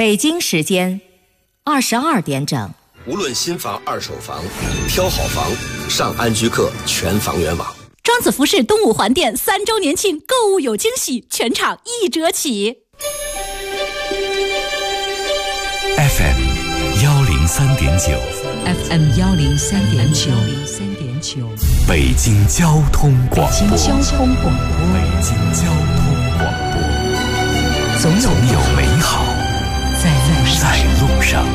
北京时间22点整。 无论新房二手房，挑好房上安居客全房源网。 庄子服饰东五环店3周年庆，购物有惊喜，全场1折起。 FM 103.9 FM 103.9 北京交通广播。 北京交通广播，总有美好在路上。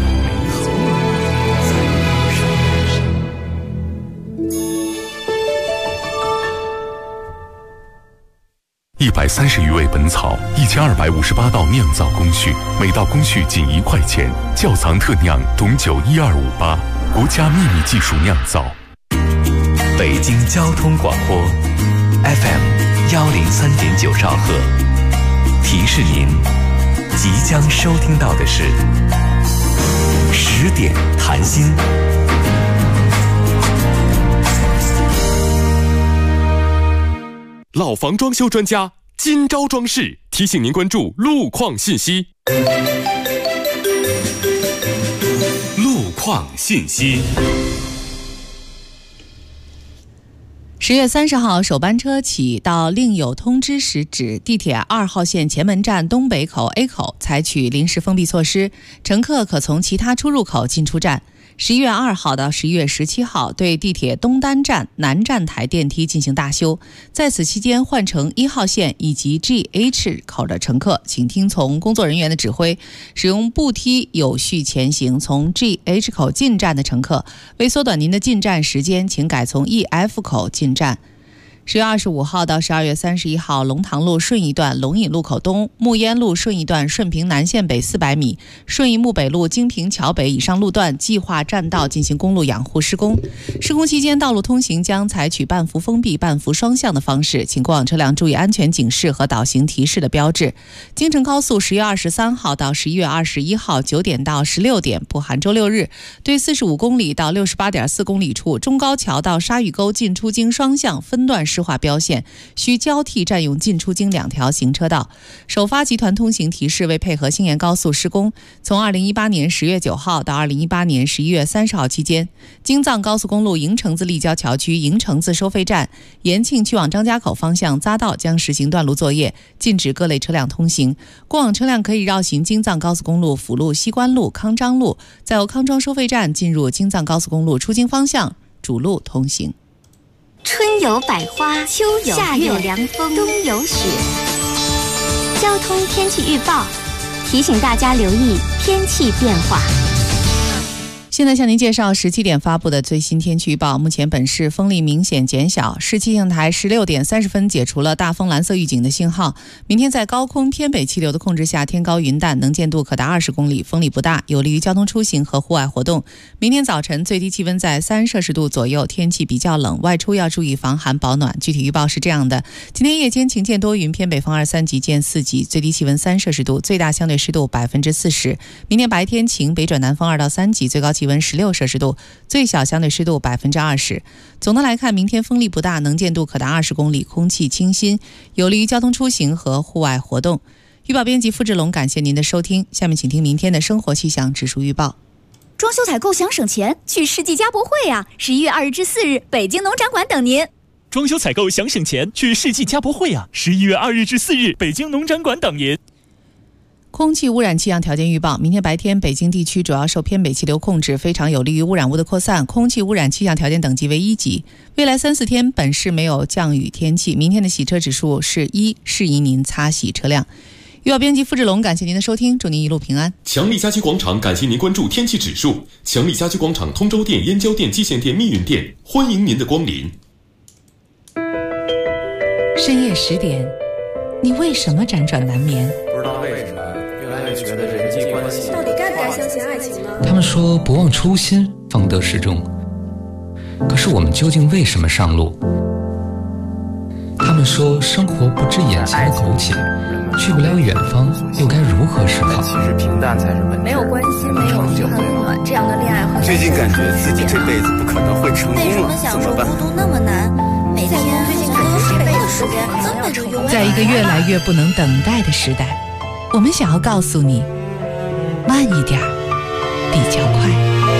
130余味本草，1258道酿造工序，每道工序仅1块钱。窖藏特酿董酒12588，国家秘密技术酿造。 北京交通广播 FM 103.9兆赫，提示您即将收听到的是10点谈心。 老房装修专家今朝装饰提醒您关注路况信息。 路况信息。 10月30号首班车起到另有通知时止，地铁2号线前门站东北口 A 口采取临时封闭措施，乘客可从其他出入口进出站。11月2号到11月17号对地铁东单站南站台电梯进行大修，在此期间换乘1号线以及 GH 口的乘客请听从工作人员的指挥，使用步梯有序前行。从 GH 口进站的乘客，为缩短您的进站时间，请改从 EF 口进站。10月25号到12月31号，龙塘路顺义段龙引路口东、木烟路顺义段顺平南线北400米、顺义木北路金平桥北以上路段计划占道进行公路养护施工。施工期间，道路通行将采取半幅封闭、半幅双向的方式，请过往车辆注意安全警示和导行提示的标志。京承高速10月23号到11月21号9点到16点（不含周六日），对45公里到68.4公里处中高桥到沙峪沟进出京双向分段施化标线，需交替占用进出京2条行车道。首发集团通行提示为配合兴延高速施工，从2018年10月9号到2018年11月30号期间，京藏高速公路营城子立交桥区营城子收费站、延庆去往张家口方向匝道将实行断路作业，禁止各类车辆通行。过往车辆可以绕行京藏高速公路辅路西关路、康庄路，再由康庄收费站进入京藏高速公路出京方向主路通行。 春有百花，秋有夏有凉风，冬有雪。交通天气预报提醒大家留意天气变化。 现在向您介绍17点发布的最新天气预报。目前本市风力明显减小，市气象台16点30分解除了大风蓝色预警的信号。明天在高空偏北气流的控制下，天高云淡，能见度可达20公里，风力不大，有利于交通出行和户外活动。明天早晨最低气温在3摄氏度左右，天气比较冷，外出要注意防寒保暖。具体预报是这样的：今天夜间晴见多云，偏北风2-3级见4级，最低气温3摄氏度，最大相对湿度40%。明天白天晴，北转南风2到3级，最高气温16摄氏度，最小相对湿度20%。总的来看，明天风力不大，能见度可达20公里，空气清新，有利于交通出行和户外活动。预报编辑付志龙，感谢您的收听。下面请听明天的生活气象指数预报。 装修采购想省钱，去世纪家博会啊！11月2日至4日，北京农展馆等您。 装修采购想省钱，去世纪家博会啊！11月2日至4日，北京农展馆等您。 空气污染气象条件预报：明天白天，北京地区主要受偏北气流控制，非常有利于污染物的扩散，空气污染气象条件等级为1级。未来3-4天，本市没有降雨天气。明天的洗车指数是1，适宜您擦洗车辆。预报编辑付志龙，感谢您的收听，祝您一路平安。 强力家居广场感谢您关注天气指数。强力家居广场通州店、燕郊店、蓟县店、密云店，欢迎您的光临。 深夜10点，你为什么辗转难眠？ 不知道为什么越来越觉得人际关系到底该不该相信爱情呢？ 他们说不忘初心，方得始终。可是我们究竟为什么上路？他们说生活不止眼前的苟且，去不了远方，又该如何是好？ 其实平淡才是本质。 没有关系，没有遗憾温暖，这样的恋爱会最近感觉自己这辈子不可能会成功了， 为什么享受孤独那么难？每天最近感觉这辈子时间怎么成功？ 在一个越来越不能等待的时代，我们想要告诉你， 慢一点比较快。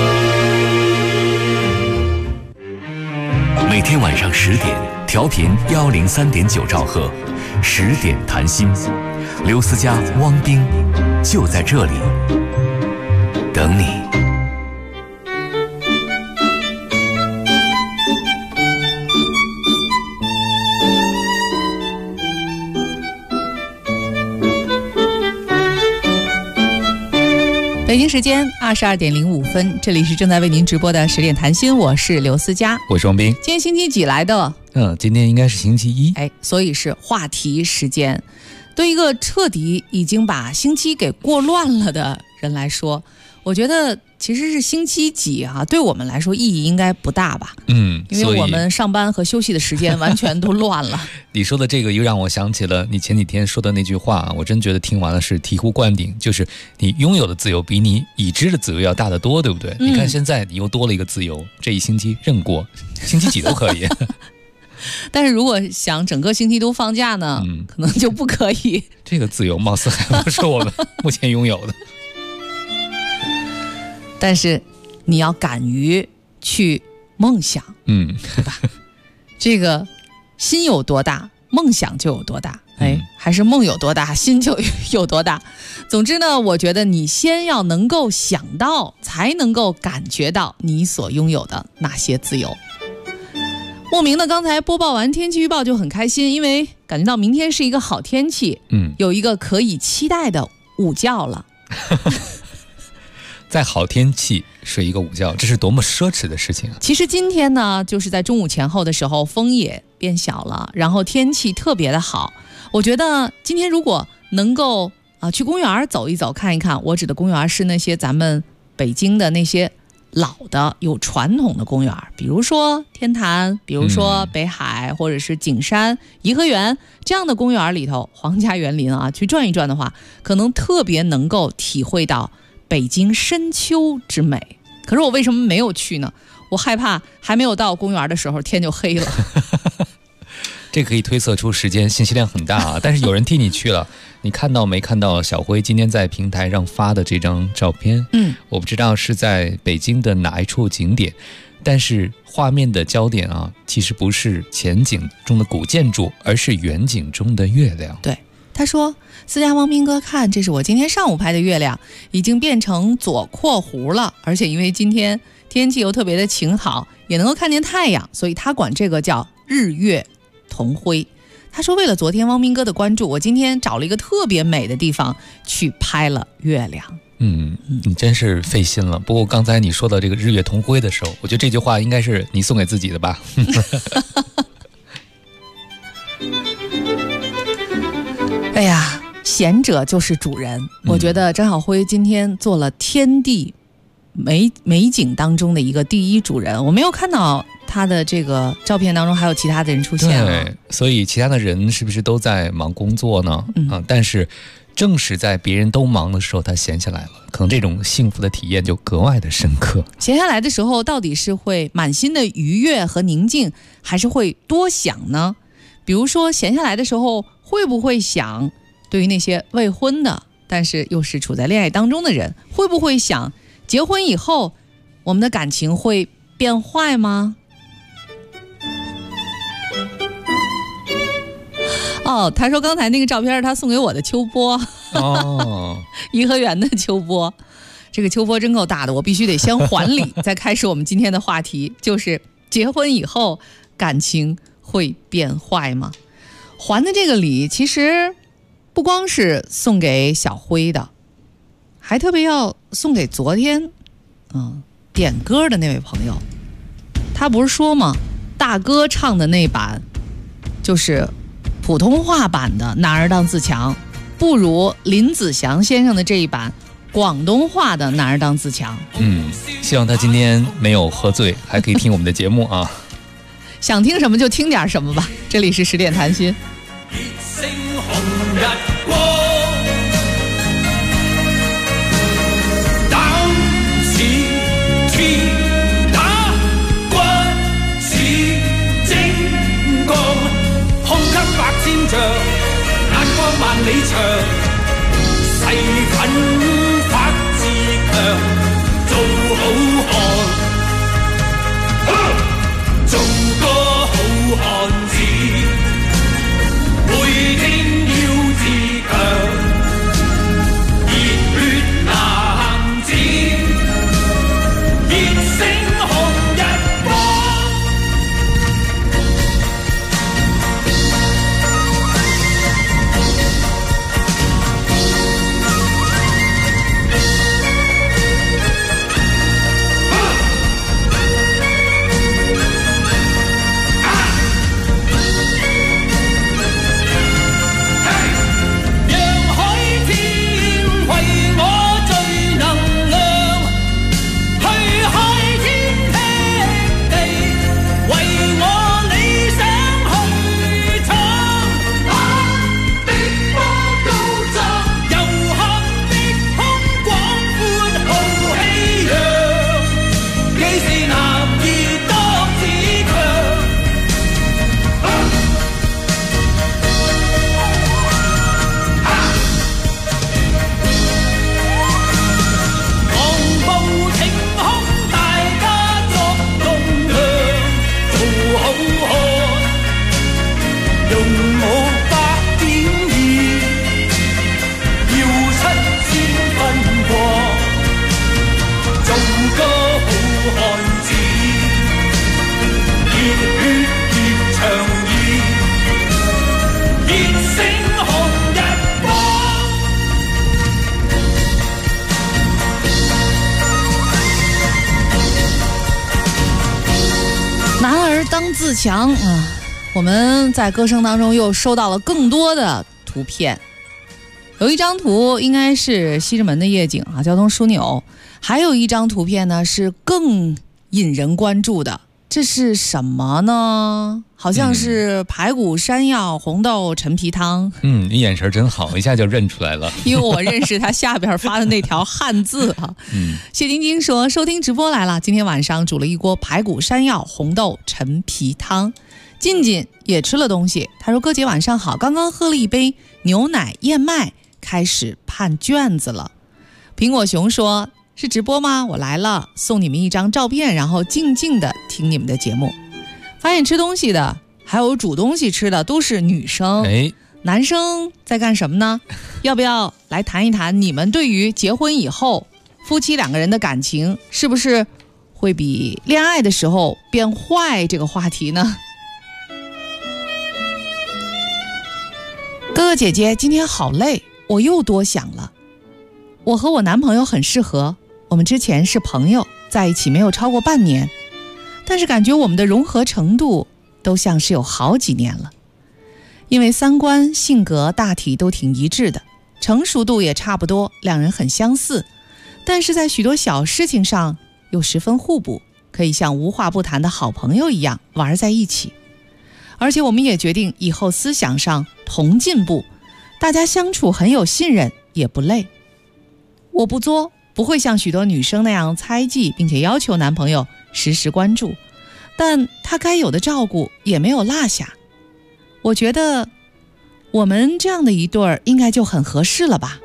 每天晚上10点，调频103.9兆赫，10点谈心，刘思佳、汪冰就在这里等你。 北京时间22点05分，这里是正在为您直播的10点谈心，我是刘思佳， 我是王斌。 今天星期几来的？ 今天应该是星期一。 所以是话题时间。对一个彻底已经把星期给过乱了的人来说，我觉得其实是星期几啊，对我们来说意义应该不大吧？因为我们上班和休息的时间完全都乱了。 你说的这个又让我想起了你前几天说的那句话，我真觉得听完了是醍醐灌顶，就是你拥有的自由比你已知的自由要大得多，对不对？你看现在你又多了一个自由，这一星期任过，星期几都可以。 但是如果想整个星期都放假呢，可能就不可以。 这个自由貌似还不是我们目前拥有的。 但是你要敢于去梦想，对吧？这个心有多大，梦想就有多大。还是梦有多大，心就有多大。总之呢，我觉得你先要能够想到，才能够感觉到你所拥有的那些自由。莫名的刚才播报完天气预报就很开心，因为感觉到明天是一个好天气，有一个可以期待的午觉了。 在好天气睡一个午觉，这是多么奢侈的事情啊！ 其实今天呢，就是在中午前后的时候，风也变小了，然后天气特别的好。我觉得今天如果能够去公园走一走看一看，我指的公园是那些咱们北京的那些老的有传统的公园，比如说天坛，比如说北海，或者是景山、颐和园这样的公园里头，皇家园林去转一转的话，可能特别能够体会到北京深秋之美。可是我为什么没有去呢？我害怕还没有到公园的时候天就黑了。 这可以推测出时间信息量很大啊，但是有人替你去了。你看到没看到小辉今天在平台上发的这张照片？我不知道是在北京的哪一处景点，但是画面的焦点其实不是前景中的古建筑，而是远景中的月亮。 对，他说：“思佳、汪斌哥，看，这是我今天上午拍的月亮，已经变成左括弧了，而且因为今天天气又特别的晴好，也能够看见太阳，所以他管这个叫日月同辉。”他说为了昨天汪斌哥的关注，我今天找了一个特别美的地方去拍了月亮。 你真是费心了。不过刚才你说到这个日月同辉的时候，我觉得这句话应该是你送给自己的吧。 哎呀，贤者就是主人。我觉得张晓辉今天做了天地美景当中的一个第一主人。我没有看到他的这个照片当中还有其他的人出现了。 对，所以其他的人是不是都在忙工作呢？但是正是在别人都忙的时候，他闲下来了，可能这种幸福的体验就格外的深刻。 闲下来的时候，到底是会满心的愉悦和宁静，还是会多想呢？比如说闲下来的时候，会不会想对于那些未婚的但是又是处在恋爱当中的人，会不会想结婚以后我们的感情会变坏吗？他说刚才那个照片是他送给我的秋波。颐和园的秋波。这个秋波真够大的，我必须得先还礼再开始我们今天的话题，就是结婚以后感情会变坏吗？还的这个礼其实不光是送给小辉的，还特别要送给昨天点歌的那位朋友。他不是说吗，大哥唱的那版就是普通话版的《男儿当自强》，不如林子祥先生的这一版广东话的《男儿当自强》。 希望他今天没有喝醉，还可以听我们的节目啊。 想听什么就听点什么吧。这里是10点谈心。 眼光萬里長，誓奮發自当自强我们在歌声当中又收到了更多的图片。有一张图应该是西直门的夜景交通枢纽，还有一张图片呢是更引人关注的，这是什么呢？好像是排骨山药红豆陈皮汤。 你眼神真好，一下就认出来了。 因为我认识他下边发的那条汉字谢晶晶说收听直播来了，今天晚上煮了一锅排骨山药红豆陈皮汤。静静也吃了东西，他说哥姐晚上好，刚刚喝了一杯牛奶燕麦，开始判卷子了。苹果熊说是直播吗？我来了，送你们一张照片，然后静静的听你们的节目。发现吃东西的还有煮东西吃的都是女生，男生在干什么呢？要不要来谈一谈你们对于结婚以后夫妻两个人的感情是不是会比恋爱的时候变坏这个话题呢？哥哥姐姐今天好累，我又多想了。我和我男朋友很适合，我们之前是朋友，在一起没有超过半年，但是感觉我们的融合程度都像是有好几年了。因为三观性格大体都挺一致的，成熟度也差不多，两人很相似，但是在许多小事情上又十分互补，可以像无话不谈的好朋友一样玩在一起。而且我们也决定以后思想上同进步，大家相处很有信任，也不累。我不作，不会像许多女生那样猜忌，并且要求男朋友时时关注，但他该有的照顾也没有落下。我觉得我们这样的一对儿应该就很合适了吧。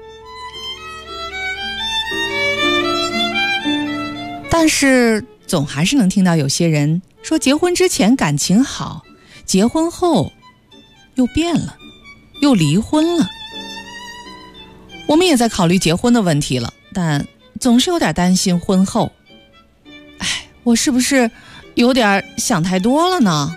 但是总还是能听到有些人说结婚之前感情好，结婚后又变了，又离婚了。我们也在考虑结婚的问题了，但总是有点担心婚后。我是不是有点想太多了呢？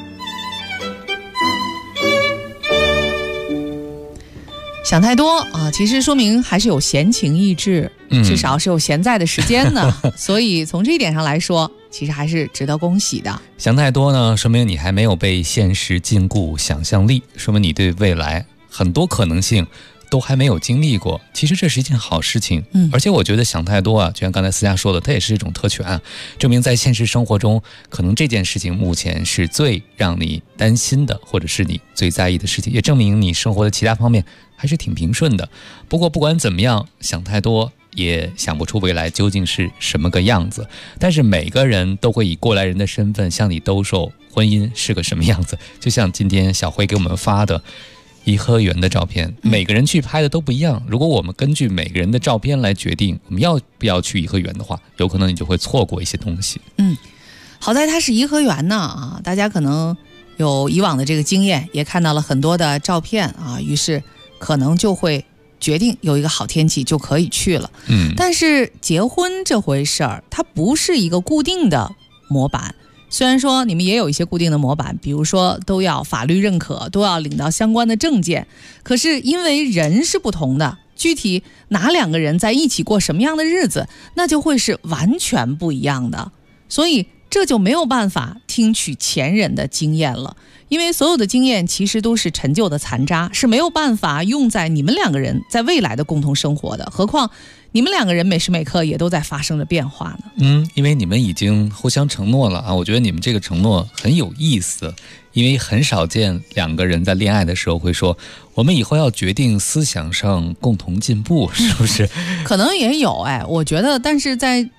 想太多其实说明还是有闲情逸致，至少是有闲在的时间的所以从这一点上来说，其实还是值得恭喜的。 想太多呢，说明你还没有被现实禁锢想象力，说明你对未来很多可能性都还没有经历过，其实这是一件好事情。而且我觉得想太多就像刚才思佳说的，它也是一种特权证明在现实生活中，可能这件事情目前是最让你担心的，或者是你最在意的事情，也证明你生活的其他方面还是挺平顺的。不过不管怎么样，想太多也想不出未来究竟是什么个样子，但是每个人都会以过来人的身份向你兜售婚姻是个什么样子。就像今天小辉给我们发的， 颐和园的照片，每个人去拍的都不一样。如果我们根据每个人的照片来决定我们要不要去颐和园的话，有可能你就会错过一些东西。 好在它是颐和园呢大家可能有以往的这个经验，也看到了很多的照片于是可能就会决定有一个好天气就可以去了。但是结婚这回事儿，它不是一个固定的模板。虽然说你们也有一些固定的模板，比如说都要法律认可，都要领到相关的证件，可是因为人是不同的，具体哪两个人在一起过什么样的日子，那就会是完全不一样的。所以这就没有办法听取前人的经验了，因为所有的经验其实都是陈旧的残渣，是没有办法用在你们两个人在未来的共同生活的。何况你们两个人每时每刻也都在发生着变化呢。 因为你们已经互相承诺了我觉得你们这个承诺很有意思，因为很少见两个人在恋爱的时候会说我们以后要决定思想上共同进步，是不是？ 可能也有我觉得，但是在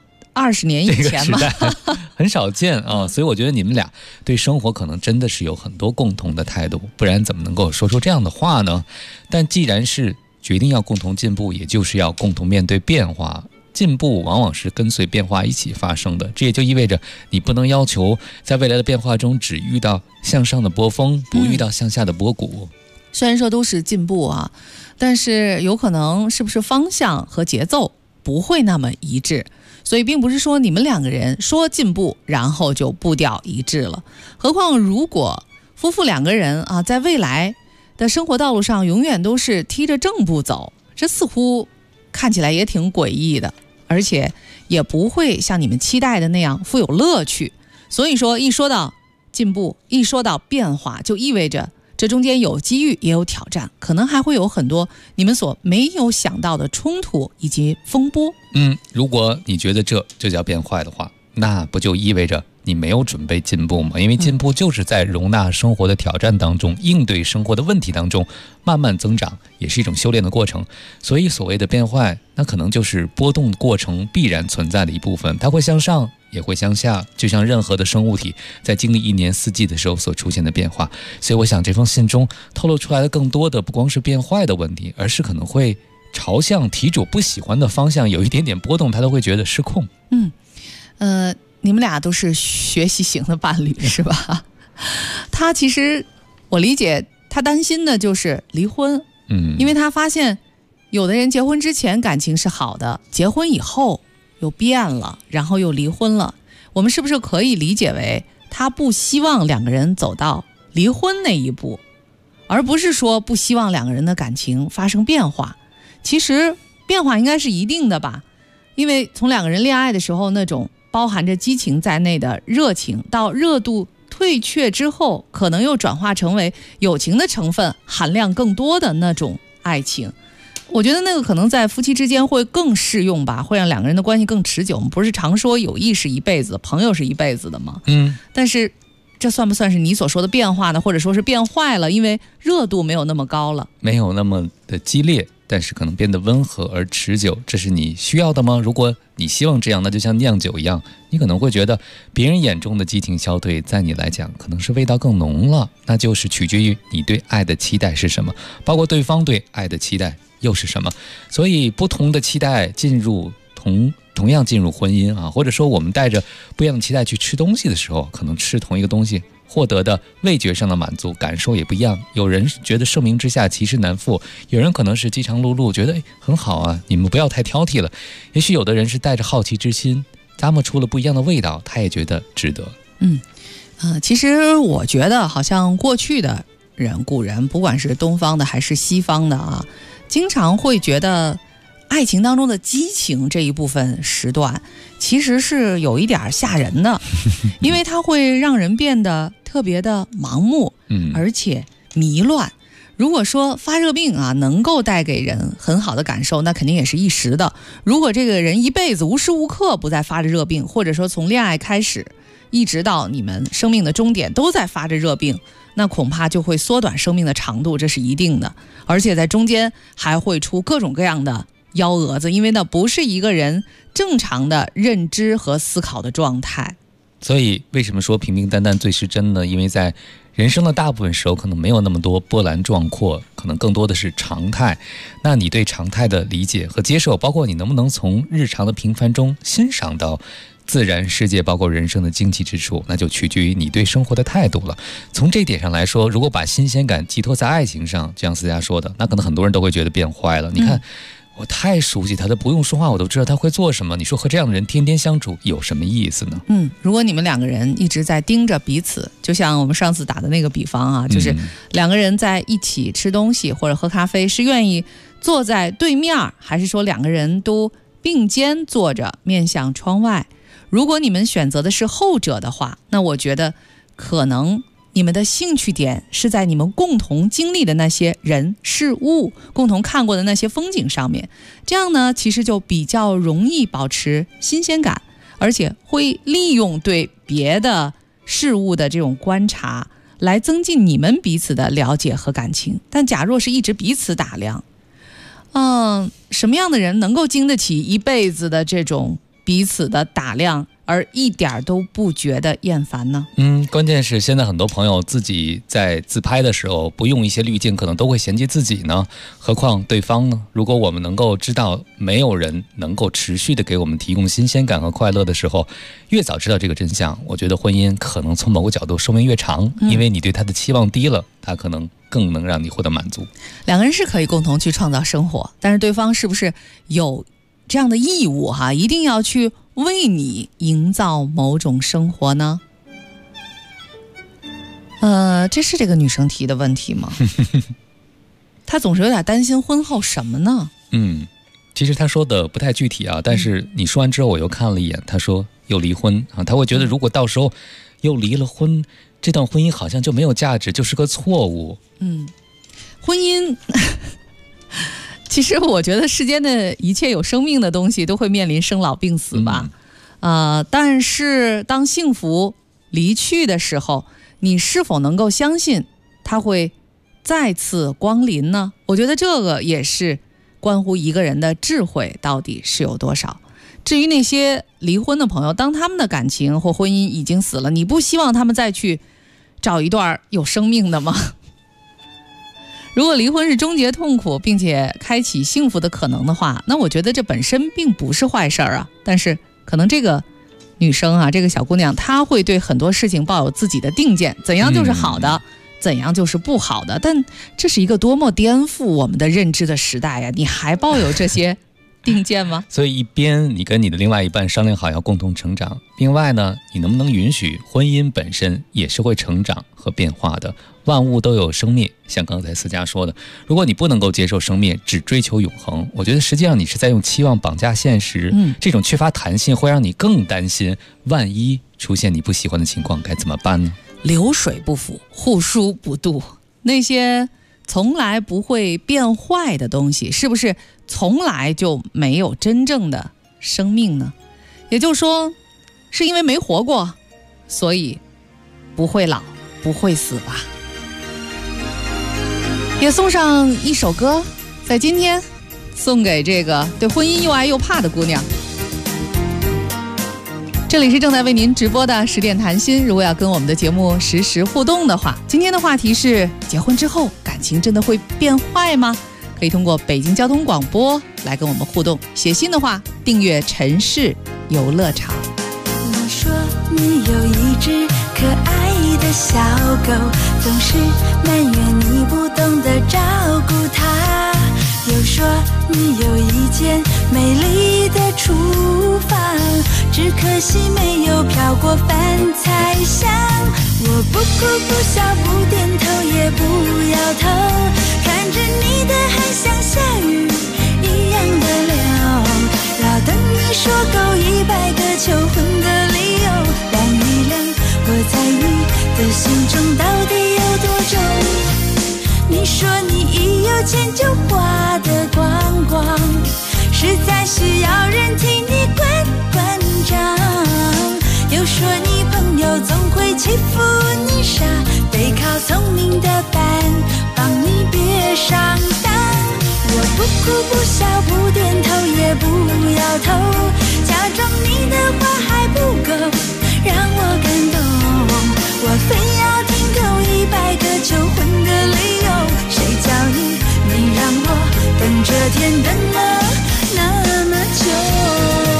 20年以前嘛， 很少见所以我觉得你们俩对生活可能真的是有很多共同的态度，不然怎么能够说出这样的话呢？但既然是决定要共同进步，也就是要共同面对变化。进步往往是跟随变化一起发生的，这也就意味着你不能要求在未来的变化中只遇到向上的波峰，不遇到向下的波谷。 虽然说都是进步但是有可能是不是方向和节奏不会那么一致，所以并不是说你们两个人说进步然后就步调一致了。何况如果夫妇两个人在未来的生活道路上永远都是踢着正步走，这似乎看起来也挺诡异的，而且也不会像你们期待的那样富有乐趣。所以说一说到进步，一说到变化，就意味着这中间有机遇也有挑战，可能还会有很多你们所没有想到的冲突以及风波。 如果你觉得这就叫变坏的话，那不就意味着你没有准备进步吗？因为进步就是在容纳生活的挑战当中，应对生活的问题当中慢慢增长，也是一种修炼的过程。所以所谓的变坏，那可能就是波动过程必然存在的一部分，它会向上也会向下，就像任何的生物体在经历一年四季的时候所出现的变化。所以我想这封信中透露出来的更多的不光是变坏的问题，而是可能会朝向题主不喜欢的方向有一点点波动，他都会觉得失控。 你们俩都是学习型的伴侣是吧？他其实我理解他担心的就是离婚，因为他发现有的人结婚之前感情是好的，结婚以后又变了，然后又离婚了。我们是不是可以理解为他不希望两个人走到离婚那一步，而不是说不希望两个人的感情发生变化？其实变化应该是一定的吧，因为从两个人恋爱的时候那种包含着激情在内的热情，到热度退却之后可能又转化成为友情的成分含量更多的那种爱情。我觉得那个可能在夫妻之间会更适用吧，会让两个人的关系更持久。我们不是常说友谊是一辈子，朋友是一辈子的吗？但是这算不算是你所说的变化呢？或者说是变坏了，因为热度没有那么高了， 没有那么的激烈，但是可能变得温和而持久，这是你需要的吗？如果你希望这样，那就像酿酒一样，你可能会觉得别人眼中的激情消退，在你来讲可能是味道更浓了，那就是取决于你对爱的期待是什么，包括对方对爱的期待又是什么。所以不同的期待进入同样进入婚姻或者说我们带着不一样的期待去吃东西的时候，可能吃同一个东西获得的味觉上的满足感受也不一样。有人觉得盛名之下其实难副，有人可能是饥肠辘辘，觉得很好你们不要太挑剔了。也许有的人是带着好奇之心，咂摸出了不一样的味道，他也觉得值得。 其实我觉得好像过去的人古人，不管是东方的还是西方的经常会觉得爱情当中的激情这一部分时段其实是有一点吓人的，因为它会让人变得特别的盲目，而且迷乱。如果说发热病能够带给人很好的感受，那肯定也是一时的。如果这个人一辈子无时无刻不在发着热病，或者说从恋爱开始一直到你们生命的终点都在发着热病，那恐怕就会缩短生命的长度，这是一定的。而且在中间还会出各种各样的幺蛾子，因为那不是一个人正常的认知和思考的状态。 所以为什么说平平淡淡最是真呢？因为在人生的大部分时候可能没有那么多波澜壮阔，可能更多的是常态。那你对常态的理解和接受，包括你能不能从日常的平凡中欣赏到自然世界包括人生的惊奇之处，那就取决于你对生活的态度了。从这一点上来说，如果把新鲜感寄托在爱情上，就像思佳说的，那可能很多人都会觉得变坏了。你看我太熟悉他的，不用说话我都知道他会做什么，你说和这样的人天天相处有什么意思呢？ 如果你们两个人一直在盯着彼此，就像我们上次打的那个比方啊，就是两个人在一起吃东西或者喝咖啡，是愿意坐在对面，还是说两个人都并肩坐着面向窗外？如果你们选择的是后者的话，那我觉得可能你们的兴趣点是在你们共同经历的那些人事物，共同看过的那些风景上面。这样呢，其实就比较容易保持新鲜感，而且会利用对别的事物的这种观察来增进你们彼此的了解和感情。但假若是一直彼此打量，什么样的人能够经得起一辈子的这种彼此的打量，而一点都不觉得厌烦呢？ 关键是现在很多朋友自己在自拍的时候不用一些滤镜，可能都会嫌弃自己呢，何况对方呢？如果我们能够知道没有人能够持续的给我们提供新鲜感和快乐的时候，越早知道这个真相，我觉得婚姻可能从某个角度寿命越长，因为你对他的期望低了，他可能更能让你获得满足。 两个人是可以共同去创造生活，但是对方是不是有这样的义务一定要去为你营造某种生活呢？这是这个女生提的问题吗？她总是有点担心婚后什么呢？ 其实她说的不太具体啊，但是你说完之后我又看了一眼，她说又离婚啊，她会觉得如果到时候又离了婚，这段婚姻好像就没有价值，就是个错误。 婚姻其实我觉得世间的一切有生命的东西都会面临生老病死吧，但是当幸福离去的时候，你是否能够相信它会再次光临呢？我觉得这个也是关乎一个人的智慧到底是有多少。至于那些离婚的朋友，当他们的感情或婚姻已经死了，你不希望他们再去找一段有生命的吗？如果离婚是终结痛苦并且开启幸福的可能的话，那我觉得这本身并不是坏事啊。但是可能这个女生这个小姑娘，她会对很多事情抱有自己的定见，怎样就是好的，怎样就是不好的。但这是一个多么颠覆我们的认知的时代呀！你还抱有这些定见吗？ 所以一边你跟你的另外一半商量好要共同成长，另外呢，你能不能允许婚姻本身也是会成长和变化的？万物都有生灭，像刚才思佳说的，如果你不能够接受生灭，只追求永恒，我觉得实际上你是在用期望绑架现实，这种缺乏弹性会让你更担心，万一出现你不喜欢的情况该怎么办呢？ 流水不腐，户枢不蠹，那些从来不会变坏的东西，是不是从来就没有真正的生命呢？也就是说，是因为没活过，所以不会老，不会死吧？也送上一首歌，在今天送给这个对婚姻又爱又怕的姑娘。这里是正在为您直播的10点谈心，如果要跟我们的节目实时互动的话，今天的话题是结婚之后感情真的会变坏吗？可以通过北京交通广播来跟我们互动，写信的话订阅城市游乐场。 你说你有一只可爱的小狗，总是埋怨你不懂得照顾它，又说你有一间美丽的厨房，只可惜没有飘过饭菜香。我不哭不笑不点头也不摇头，看着你的汗像下雨一样的流，要等你说够100个求婚的理由，量一量我在你的心中到底有多重。你说你一有钱就花得光光，实在需要人替你管管账，又说你朋友总会欺负你傻，得靠聪明的伴帮你别上当。我不哭不笑不点头也不摇头，假装你的话还不够让我感动，我非要听够求婚的理由，谁叫你让我等这天等了那么久。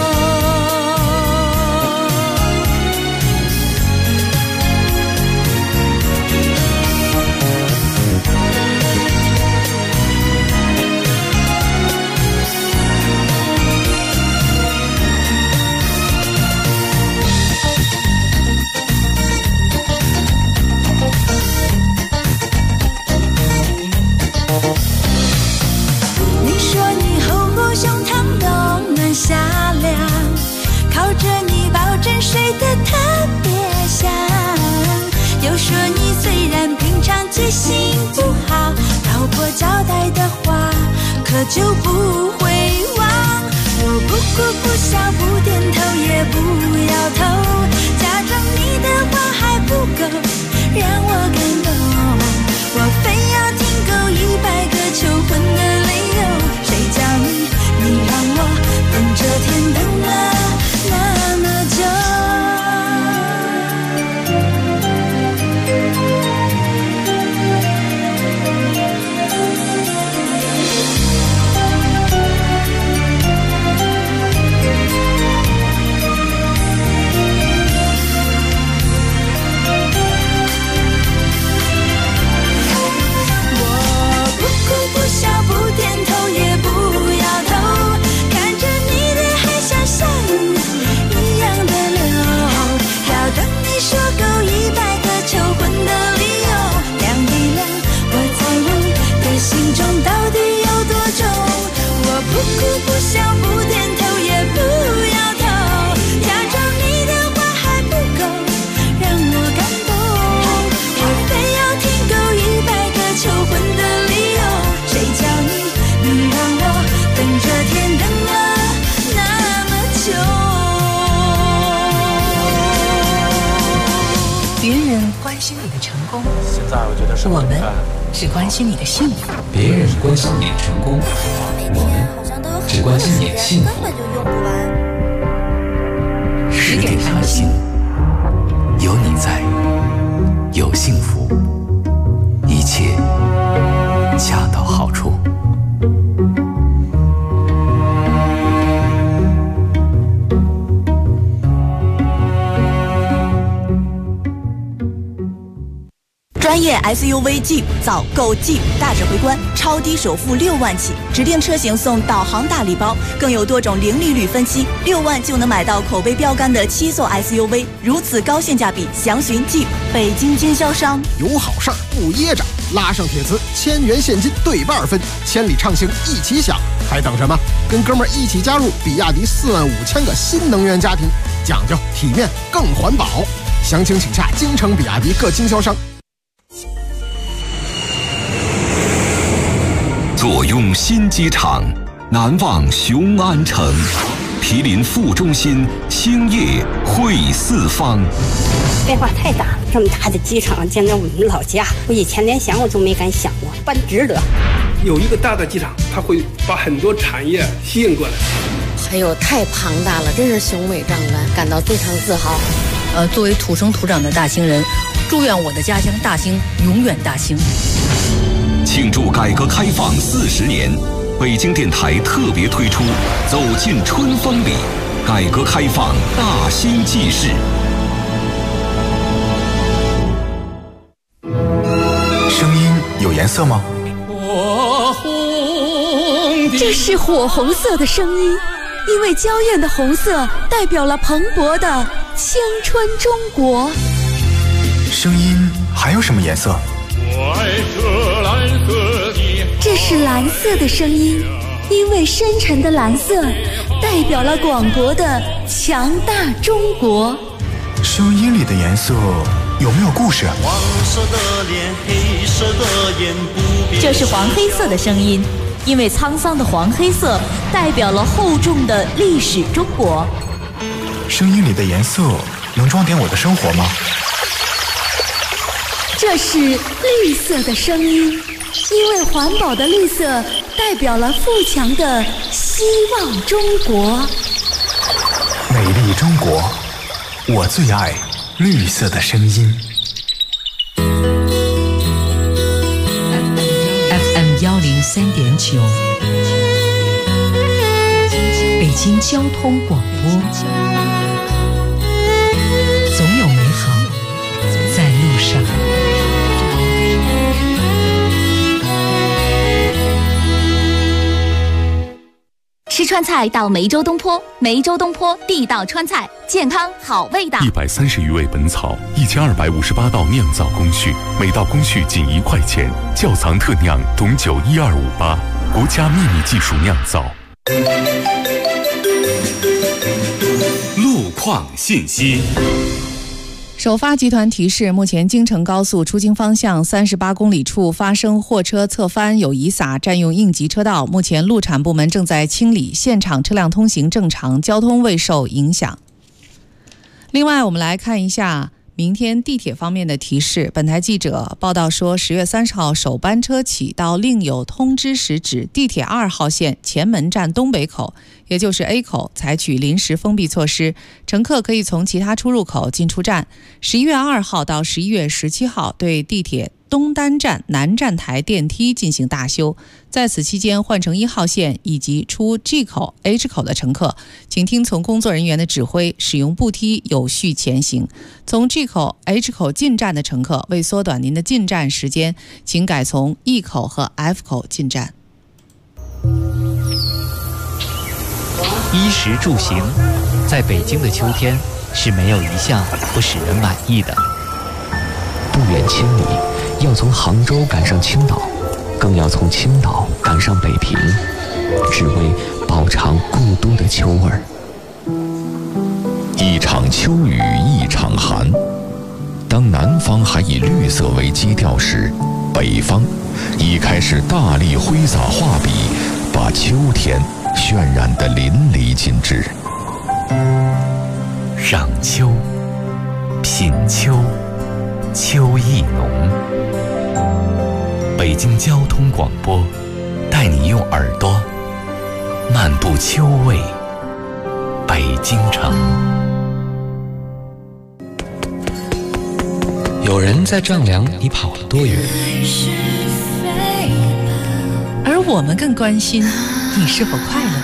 睡得特别香，又说你虽然平常记性不好，老婆交代的话可就不会忘。我不哭不笑不点头也不摇头，假装你的话还不够让我感动，我非要听够100个求婚的理由，谁叫你让我等这天等了那么久。 我们只关心你的幸福， 别人关心你的成功，我们只关心你的幸福。10点上心，有你在，有幸福，一切恰到好处。 专业 SUV Jeep 早购 Jeep 大指挥官，超低首付6万起，指定车型送导航大礼包，更有多种零利率分期，6万就能买到口碑标杆的7座 SUV， 如此高性价比，详询 Jeep 北京经销商。 有好事儿不噎着，拉上铁磁，1000元现金对半分，千里畅行一起享，还等什么？跟哥们儿一起加入比亚迪45000个新能源家庭，讲究体面更环保。详情请洽京城比亚迪各经销商。 坐拥新机场，难忘雄安城，毗邻副中心，兴业汇四方。 变化太大了，这么大的机场，简直我们老家，我以前连想我都没敢想过，办值得。 有一个大的机场，它会把很多产业吸引过来。 还有太庞大了，真是雄伟壮观，感到非常自豪。 作为土生土长的大兴人，祝愿我的家乡大兴永远大兴。 庆祝改革开放40年，北京电台特别推出《走进春风里》，改革开放大兴纪事。 声音有颜色吗？ 这是火红色的声音，因为娇艳的红色代表了蓬勃的青春中国。 声音还有什么颜色？ 这是蓝色的声音，因为深沉的蓝色代表了广博的强大中国。 声音里的颜色有没有故事？ 黄色的脸，黑色的眼，不变。 这是黄黑色的声音，因为沧桑的黄黑色代表了厚重的历史中国。 声音里的颜色能装点我的生活吗？ 这是绿色的声音，因为环保的绿色代表了富强的希望中国。 美丽中国，我最爱绿色的声音。 103.9，北京交通广播，总有美好在路上。 吃川菜到梅州东坡，梅州东坡地道川菜，健康好味道。 130余味本草，1258道酿造工序，每道工序仅1块钱。窖藏特酿董酒12588，国家秘密技术酿造。 路况信息。 首发集团提示，目前京承高速出京方向38公里处发生货车侧翻，有遗撒占用应急车道，目前路产部门正在清理，现场车辆通行正常，交通未受影响。另外，我们来看一下明天地铁方面的提示。本台记者报道说，10月30号首班车起到另有通知时止，地铁2号线前门站东北口，也就是 A 口，采取临时封闭措施，乘客可以从其他出入口进出站。11月2号到11月17号对地铁东单站南站台电梯进行大修，在此期间换乘1号线以及出 G 口、H 口的乘客，请听从工作人员的指挥，使用步梯有序前行。从 G 口、H 口进站的乘客，为缩短您的进站时间，请改从 E 口和 F 口进站。 衣食住行，在北京的秋天是没有一项不使人满意的。 不远千里，要从杭州赶上青岛，更要从青岛赶上北平，只为饱尝故都的秋味儿。 一场秋雨一场寒，当南方还以绿色为基调时，北方已开始大力挥洒画笔，把秋天渲染得淋漓尽致。 赏秋，品秋，秋意浓。北京交通广播，带你用耳朵漫步秋味北京城。 有人在丈量你跑了多远， 而我们更关心你是否快乐。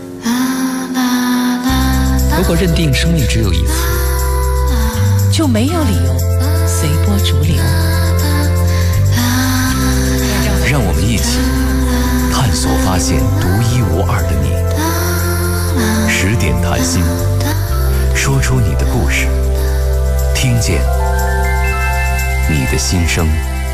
如果认定生命只有一次， 就没有理由随波逐流。 让我们一起探索发现独一无二的你。10点谈心，说出你的故事，听见你的心声。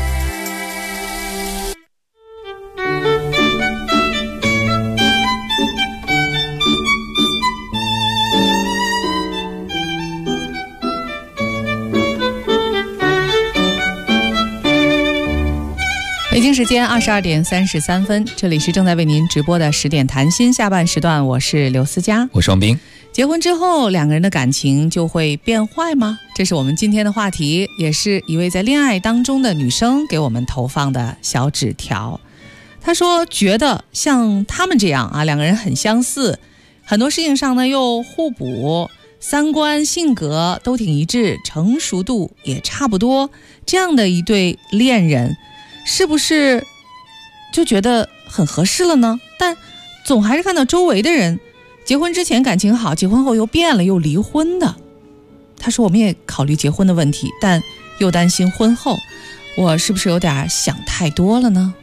北京时间22点33分，这里是正在为您直播的10点谈心下半时段，我是刘思佳， 我是王斌。 结婚之后，两个人的感情就会变坏吗？这是我们今天的话题，也是一位在恋爱当中的女生给我们投放的小纸条。她说觉得像他们这样啊，两个人很相似，很多事情上呢又互补，三观性格都挺一致，成熟度也差不多，这样的一对恋人是不是就觉得很合适了呢？但总还是看到周围的人结婚之前感情好，结婚后又变了，又离婚的。他说我们也考虑结婚的问题，但又担心婚后我是不是有点想太多了呢？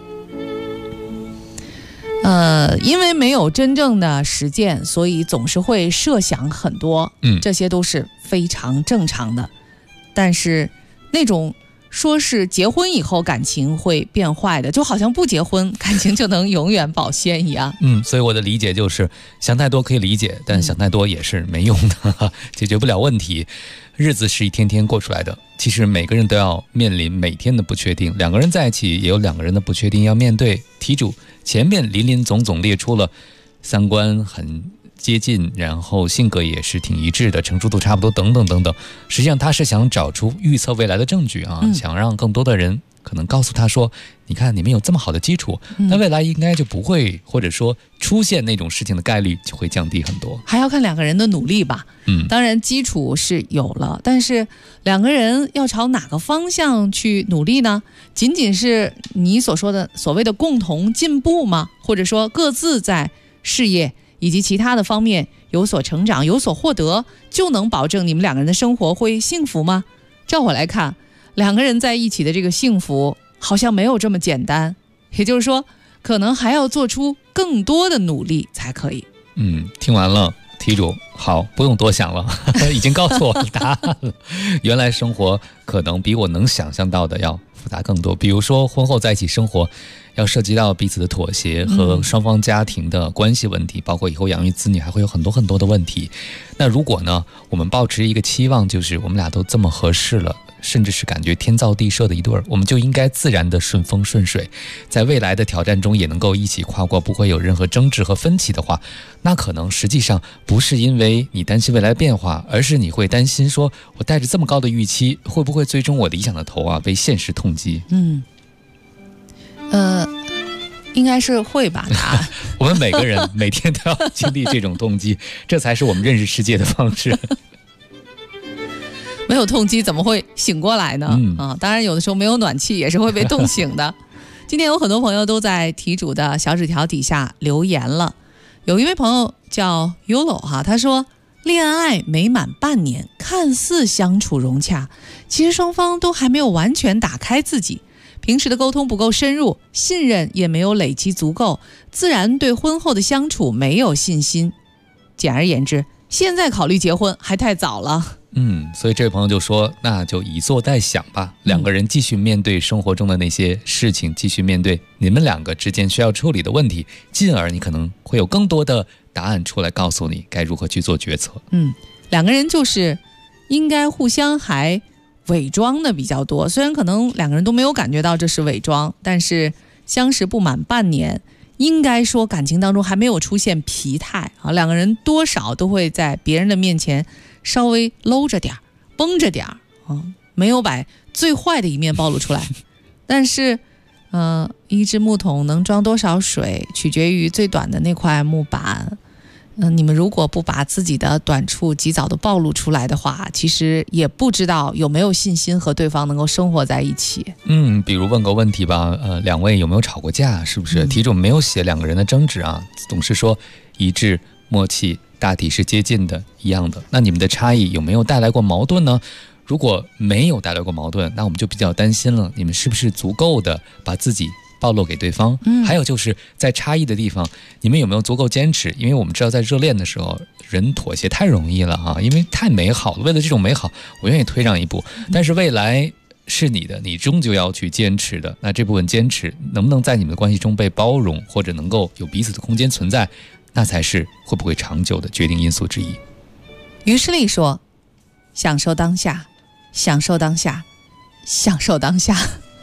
因为没有真正的实践，所以总是会设想很多，这些都是非常正常的。但是那种说是结婚以后感情会变坏的，就好像不结婚感情就能永远保鲜一样。 所以我的理解就是想太多可以理解，但想太多也是没用的，解决不了问题。日子是一天天过出来的，其实每个人都要面临每天的不确定，两个人在一起也有两个人的不确定要面对。题主前面林林总总列出了三观很接近，然后性格也是挺一致的，成熟度差不多等等等等。实际上他是想找出预测未来的证据啊，想让更多的人可能告诉他说，你看你们有这么好的基础，那未来应该就不会，或者说出现那种事情的概率就会降低很多。 还要看两个人的努力吧。当然基础是有了，但是两个人要朝哪个方向去努力呢？仅仅是你所说的所谓的共同进步吗？或者说各自在事业以及其他的方面有所成长、有所获得，就能保证你们两个人的生活会幸福吗？照我来看，两个人在一起的这个幸福好像没有这么简单，也就是说可能还要做出更多的努力才可以。 听完了题主，好，不用多想了已经告诉我答案了。原来生活可能比我能想象到的要复杂更多，比如说婚后在一起生活要涉及到彼此的妥协和双方家庭的关系问题，包括以后养育子女还会有很多很多的问题。那如果呢，我们抱持一个期望，就是我们俩都这么合适了，甚至是感觉天造地设的一对儿，我们就应该自然的顺风顺水，在未来的挑战中也能够一起跨过，不会有任何争执和分歧的话，那可能实际上不是因为你担心未来变化，而是你会担心说，我带着这么高的预期，会不会最终我理想的头啊被现实痛击？ 应该是会吧。 我们每个人每天都要经历这种痛击，这才是我们认识世界的方式。 没有痛击怎么会醒过来呢？当然有的时候没有暖气也是会被冻醒的。今天有很多朋友都在题主的小纸条底下留言了。有一位朋友叫 Yolo 他说，恋爱没满半年，看似相处融洽，其实双方都还没有完全打开自己，平时的沟通不够深入，信任也没有累积足够，自然对婚后的相处没有信心。简而言之，现在考虑结婚还太早了。 所以这位朋友就说，那就以坐待想吧，两个人继续面对生活中的那些事情，继续面对你们两个之间需要处理的问题，进而你可能会有更多的答案出来告诉你该如何去做决策。 两个人就是应该互相还伪装的比较多，虽然可能两个人都没有感觉到这是伪装，但是相识不满半年，应该说感情当中还没有出现疲态两个人多少都会在别人的面前稍微搂着点绷着点没有把最坏的一面暴露出来。但是一只木桶能装多少水，取决于最短的那块木板。你们如果不把自己的短处及早的暴露出来的话，其实也不知道有没有信心和对方能够生活在一起。 比如问个问题吧，两位有没有吵过架？是不是？题主没有写两个人的争执总是说一致默契大体是接近的一样的。那你们的差异有没有带来过矛盾呢？如果没有带来过矛盾，那我们就比较担心了，你们是不是足够的把自己暴露给对方？还有就是在差异的地方，你们有没有足够坚持？因为我们知道在热恋的时候，人妥协太容易了因为太美好了，为了这种美好我愿意退让一步，但是未来是你的，你终究要去坚持的。那这部分坚持能不能在你们的关系中被包容，或者能够有彼此的空间存在，那才是会不会长久的决定因素之一。 于是丽说，享受当下，享受当下，享受当下。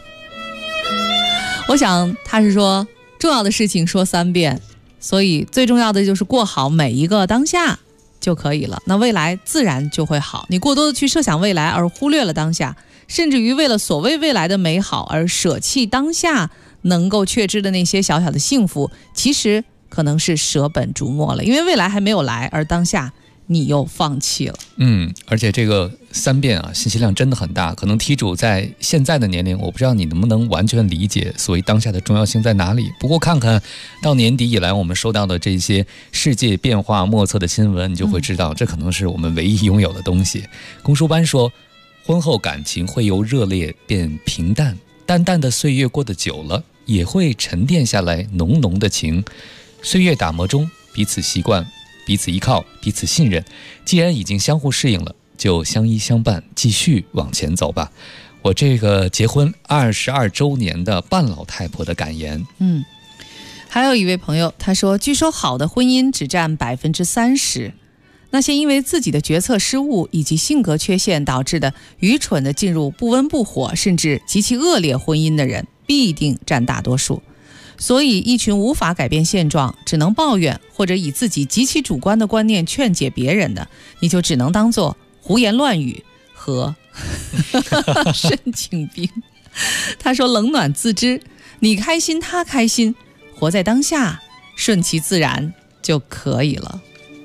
我想他是说重要的事情说3遍，所以最重要的就是过好每一个当下就可以了，那未来自然就会好。你过多的去设想未来而忽略了当下，甚至于为了所谓未来的美好而舍弃当下能够确知的那些小小的幸福，其实可能是舍本逐末了，因为未来还没有来，而当下你又放弃了。 而且这个3遍信息量真的很大，可能题主在现在的年龄，我不知道你能不能完全理解所谓当下的重要性在哪里。不过看看到年底以来我们收到的这些世界变化莫测的新闻，你就会知道这可能是我们唯一拥有的东西。公输班说，婚后感情会由热烈变平淡，淡淡的岁月过得久了，也会沉淀下来浓浓的情。岁月打磨中，彼此习惯，彼此依靠，彼此信任，既然已经相互适应了，就相依相伴，继续往前走吧。我这个结婚22周年的半老太婆的感言。 还有一位朋友他说，据说好的婚姻只占30%，那些因为自己的决策失误以及性格缺陷导致的愚蠢的进入不温不火甚至极其恶劣婚姻的人必定占大多数。所以一群无法改变现状，只能抱怨或者以自己极其主观的观念劝解别人的，你就只能当作胡言乱语和神经病。 他说冷暖自知，你开心他开心，活在当下，顺其自然就可以了。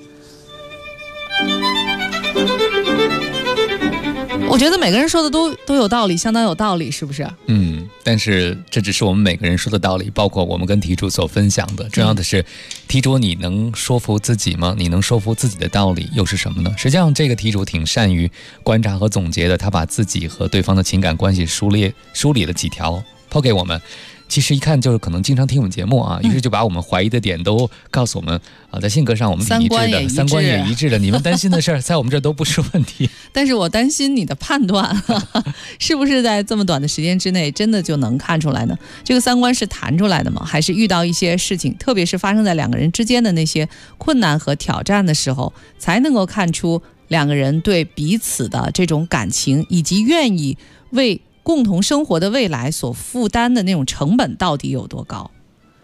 我觉得每个人说的都有道理，相当有道理，是不是？ 但是这只是我们每个人说的道理，包括我们跟题主所分享的。重要的是，题主你能说服自己吗？你能说服自己的道理又是什么呢？实际上，这个题主挺善于观察和总结的，他把自己和对方的情感关系梳理了几条，抛给我们。其实一看就是可能经常听我们节目啊，于是就把我们怀疑的点都告诉我们啊，在性格上我们挺一致的，三观也一致的，你们担心的事儿在我们这都不是问题。 但是我担心你的判断是不是在这么短的时间之内真的就能看出来呢？这个三观是谈出来的吗？还是遇到一些事情，特别是发生在两个人之间的那些困难和挑战的时候，才能够看出两个人对彼此的这种感情，以及愿意为共同生活的未来所负担的那种成本到底有多高？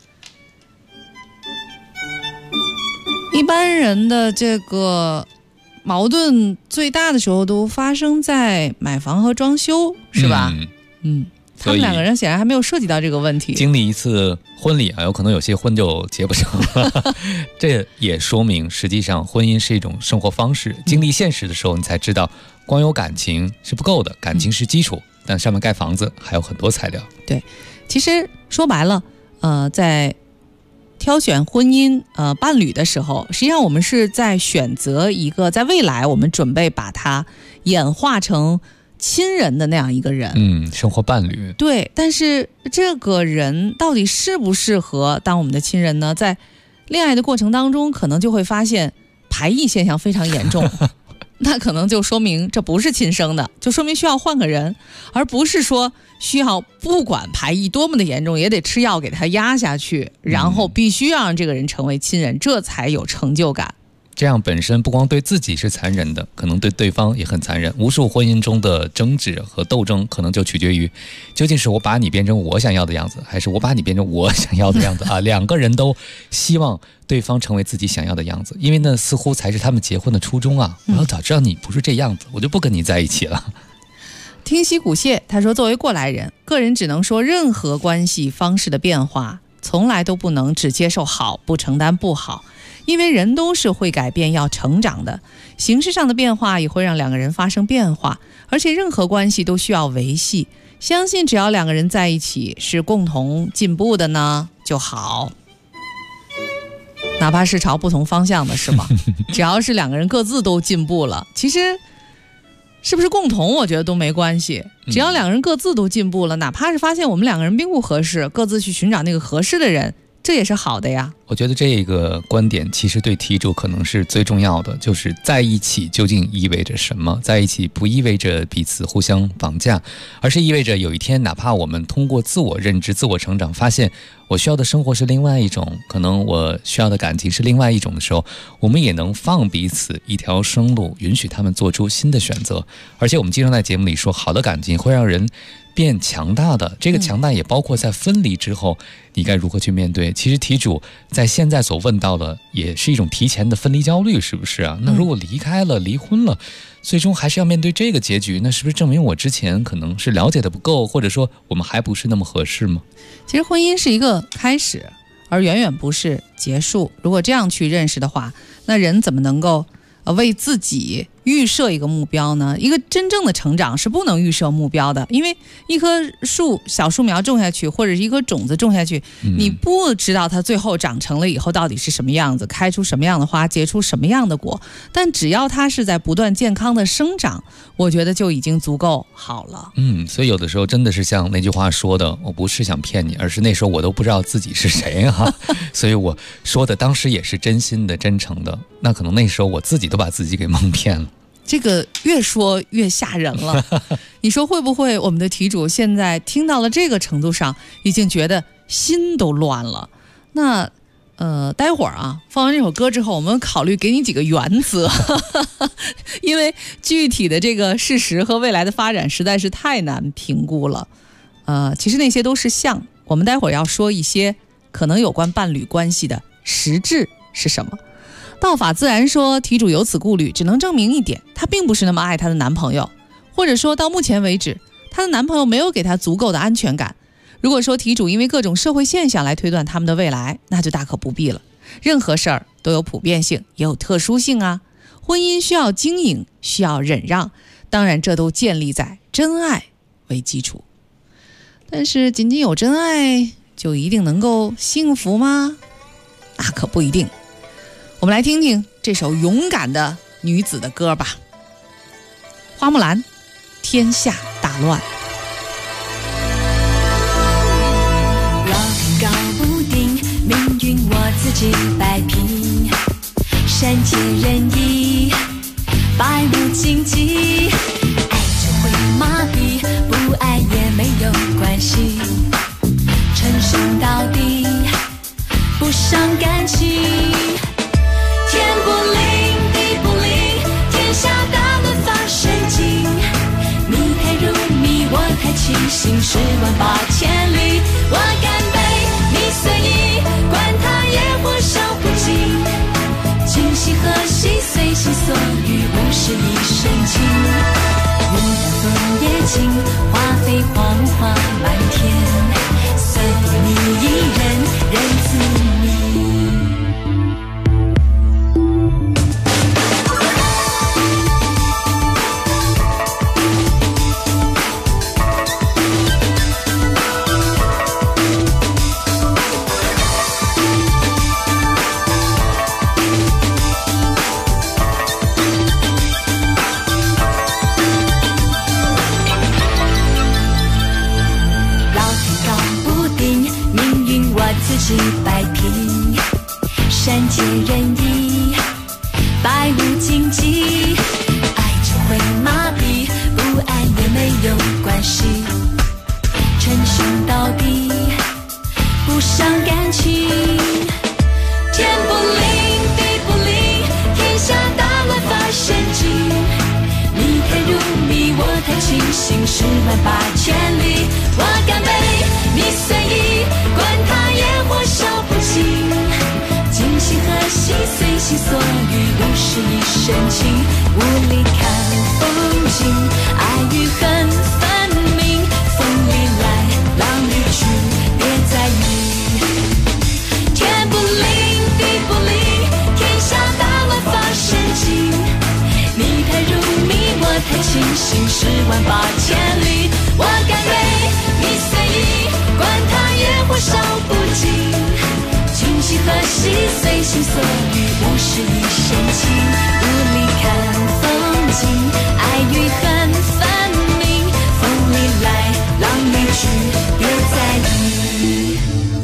一般人的这个矛盾最大的时候都发生在买房和装修，是吧？他们两个人显然还没有涉及到这个问题。 经历一次婚礼啊，有可能有些婚就结不成了。这也说明实际上婚姻是一种生活方式，经历现实的时候你才知道光有感情是不够的，感情是基础，但上面盖房子还有很多材料。 对，其实说白了在挑选婚姻伴侣的时候，实际上我们是在选择一个在未来我们准备把它演化成亲人的那样一个人， 生活伴侣。 对，但是这个人到底适不适合当我们的亲人呢？在恋爱的过程当中，可能就会发现排异现象非常严重。那可能就说明这不是亲生的，就说明需要换个人，而不是说需要不管排异多么的严重也得吃药给他压下去，然后必须要让这个人成为亲人，这才有成就感。 这样本身不光对自己是残忍的，可能对对方也很残忍。无数婚姻中的争执和斗争，可能就取决于究竟是我把你变成我想要的样子，还是我把你变成我想要的样子啊？两个人都希望对方成为自己想要的样子，因为那似乎才是他们结婚的初衷啊！我要早知道你不是这样子，我就不跟你在一起了。 听息古谢他说，作为过来人，个人只能说，任何关系方式的变化，从来都不能只接受好，不承担不好。因为人都是会改变要成长的，形式上的变化也会让两个人发生变化，而且任何关系都需要维系，相信只要两个人在一起是共同进步的呢就好，哪怕是朝不同方向的，是吗？只要是两个人各自都进步了，其实是不是共同我觉得都没关系，只要两个人各自都进步了，哪怕是发现我们两个人并不合适，各自去寻找那个合适的人，这也是好的呀。 我觉得这个观点其实对题主可能是最重要的，就是在一起究竟意味着什么？在一起不意味着彼此互相绑架，而是意味着有一天哪怕我们通过自我认知、自我成长，发现我需要的生活是另外一种，可能我需要的感情是另外一种的时候，我们也能放彼此一条生路，允许他们做出新的选择。而且我们经常在节目里说，好的感情会让人变强大的，这个强大也包括在分离之后你该如何去面对。其实题主在现在所问到的也是一种提前的分离焦虑，是不是啊？那如果离开了、离婚了，最终还是要面对这个结局，那是不是证明我之前可能是了解的不够，或者说我们还不是那么合适吗？ 其实婚姻是一个开始，而远远不是结束。如果这样去认识的话，那人怎么能够为自己预设一个目标呢？一个真正的成长是不能预设目标的，因为一棵树小树苗种下去，或者是一颗种子种下去，你不知道它最后长成了以后到底是什么样子，开出什么样的花，结出什么样的果，但只要它是在不断健康的生长，我觉得就已经足够好了。 所以有的时候真的是像那句话说的，我不是想骗你，而是那时候我都不知道自己是谁啊，所以我说的当时也是真心的、真诚的，那可能那时候我自己都把自己给蒙骗了。 这个越说越吓人了。你说会不会我们的题主现在听到了这个程度上，已经觉得心都乱了？那待会儿啊，放完这首歌之后，我们考虑给你几个原则，因为具体的这个事实和未来的发展实在是太难评估了。其实那些都是像，我们待会儿要说一些可能有关伴侣关系的实质是什么。道法自然说，题主有此顾虑，只能证明一点，她并不是那么爱她的男朋友，或者说到目前为止， 她的男朋友没有给她足够的安全感。如果说题主因为各种社会现象来推断他们的未来，那就大可不必了。任何事儿都有普遍性，也有特殊性啊。婚姻需要经营，需要忍让，当然这都建立在真爱为基础。但是仅仅有真爱就一定能够幸福吗？那可不一定。我们来听听这首勇敢的女子的歌吧。花木兰，天下大乱。 老天搞不定，命运我自己摆平，善解人意，百无禁忌，爱就会麻痹，不爱也没有关系，称兄道弟，不伤感情。天不灵，地不灵，天下大乱发神经，你太入迷，我太清醒，10万8千里，我干杯，你随意，管他野火烧不尽，今夕何夕，随心所欲，51深情。云淡风也轻，花飞黄花满天，随你一人，人自迷。自己摆平，善解人意，百无禁忌，爱就会麻痹，不爱也没有关系，称兄道弟，不伤感情。天不灵，地不灵，天下大乱发神经，你太入迷，我太清醒，10万8千里，我干杯，你随意，管他野火烧不尽，今夕何夕，随心所欲，51深情，雾里看风景，爱与恨分明，风里来，浪里去，别在意。天不灵，地不灵，天下大乱发神经，你太入迷，我太清醒，10万8千里，我干杯，你随意，管他野火烧不尽，今夕何夕，随心所欲，51深情，雾里看风景，爱与恨分明，风里来，浪里去，别在意。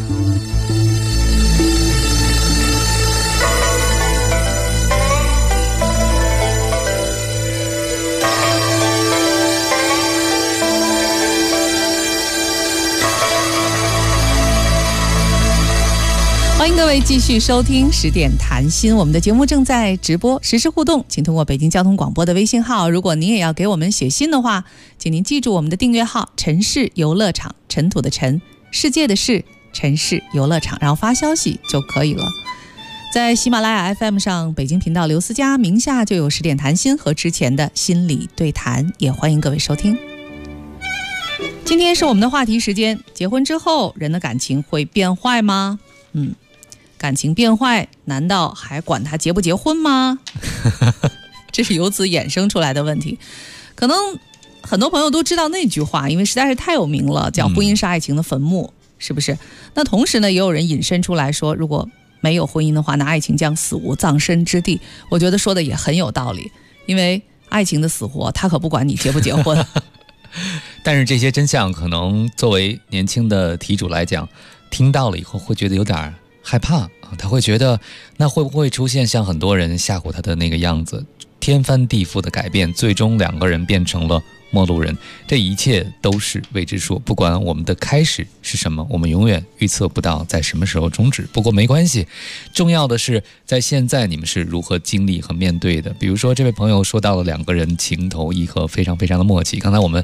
欢迎各位继续收听10点谈心，我们的节目正在直播，实时互动，请通过北京交通广播的微信号。如果您也要给我们写信的话，请您记住我们的订阅号城市游乐场，尘土的尘，世界的世，城市游乐场，然后发消息就可以了。在喜马拉雅 FM 上，北京频道刘思佳名下就有10点谈心和之前的心理对谈，也欢迎各位收听。今天是我们的话题时间，结婚之后人的感情会变坏吗？感情变坏，难道还管他结不结婚吗？这是由此衍生出来的问题。可能很多朋友都知道那句话，因为实在是太有名了，叫婚姻是爱情的坟墓，是不是？那同时呢，也有人引申出来说，如果没有婚姻的话，那爱情将死无葬身之地。我觉得说的也很有道理，因为爱情的死活，他可不管你结不结婚。 但是这些真相，可能作为年轻的题主来讲，听到了以后会觉得有点害怕，他会觉得那会不会出现像很多人吓唬他的那个样子，天翻地覆的改变，最终2个人变成了陌路人。这一切都是未知数，不管我们的开始是什么，我们永远预测不到在什么时候终止。不过没关系，重要的是在现在你们是如何经历和面对的。比如说这位朋友说到了2个人情投意合，非常非常的默契。刚才我们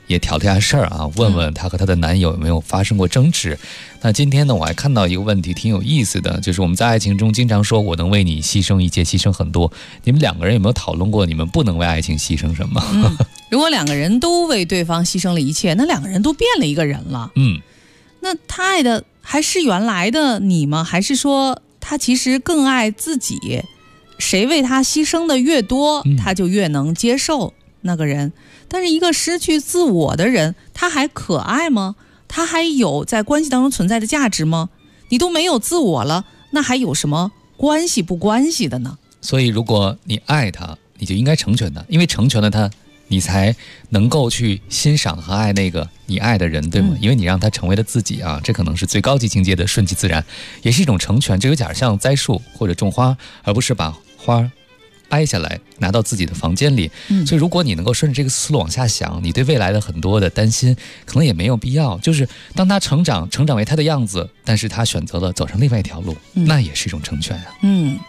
也挑一下事儿啊，问问她和她的男友有没有发生过争执。那今天呢，我还看到一个问题挺有意思的，就是我们在爱情中经常说我能为你牺牲一切，牺牲很多。你们两个人有没有讨论过你们不能为爱情牺牲什么？ 如果两个人都为对方牺牲了一切，那两个人都变了一个人了。那他爱的还是原来的你吗？还是说他其实更爱自己？谁为他牺牲的越多，他就越能接受那个人。但是一个失去自我的人，他还可爱吗？他还有在关系当中存在的价值吗？你都没有自我了，那还有什么关系不关系的呢？ 所以如果你爱他，你就应该成全他，因为成全了他，你才能够去欣赏和爱那个你爱的人，对吗？因为你让他成为了自己啊，这可能是最高级境界的顺其自然，也是一种成全。这有点像栽树或者种花，而不是把花掰下来拿到自己的房间里。所以如果你能够顺着这个思路往下想，你对未来的很多的担心可能也没有必要。就是当他成长为他的样子，但是他选择了走上另外一条路，那也是一种成全啊。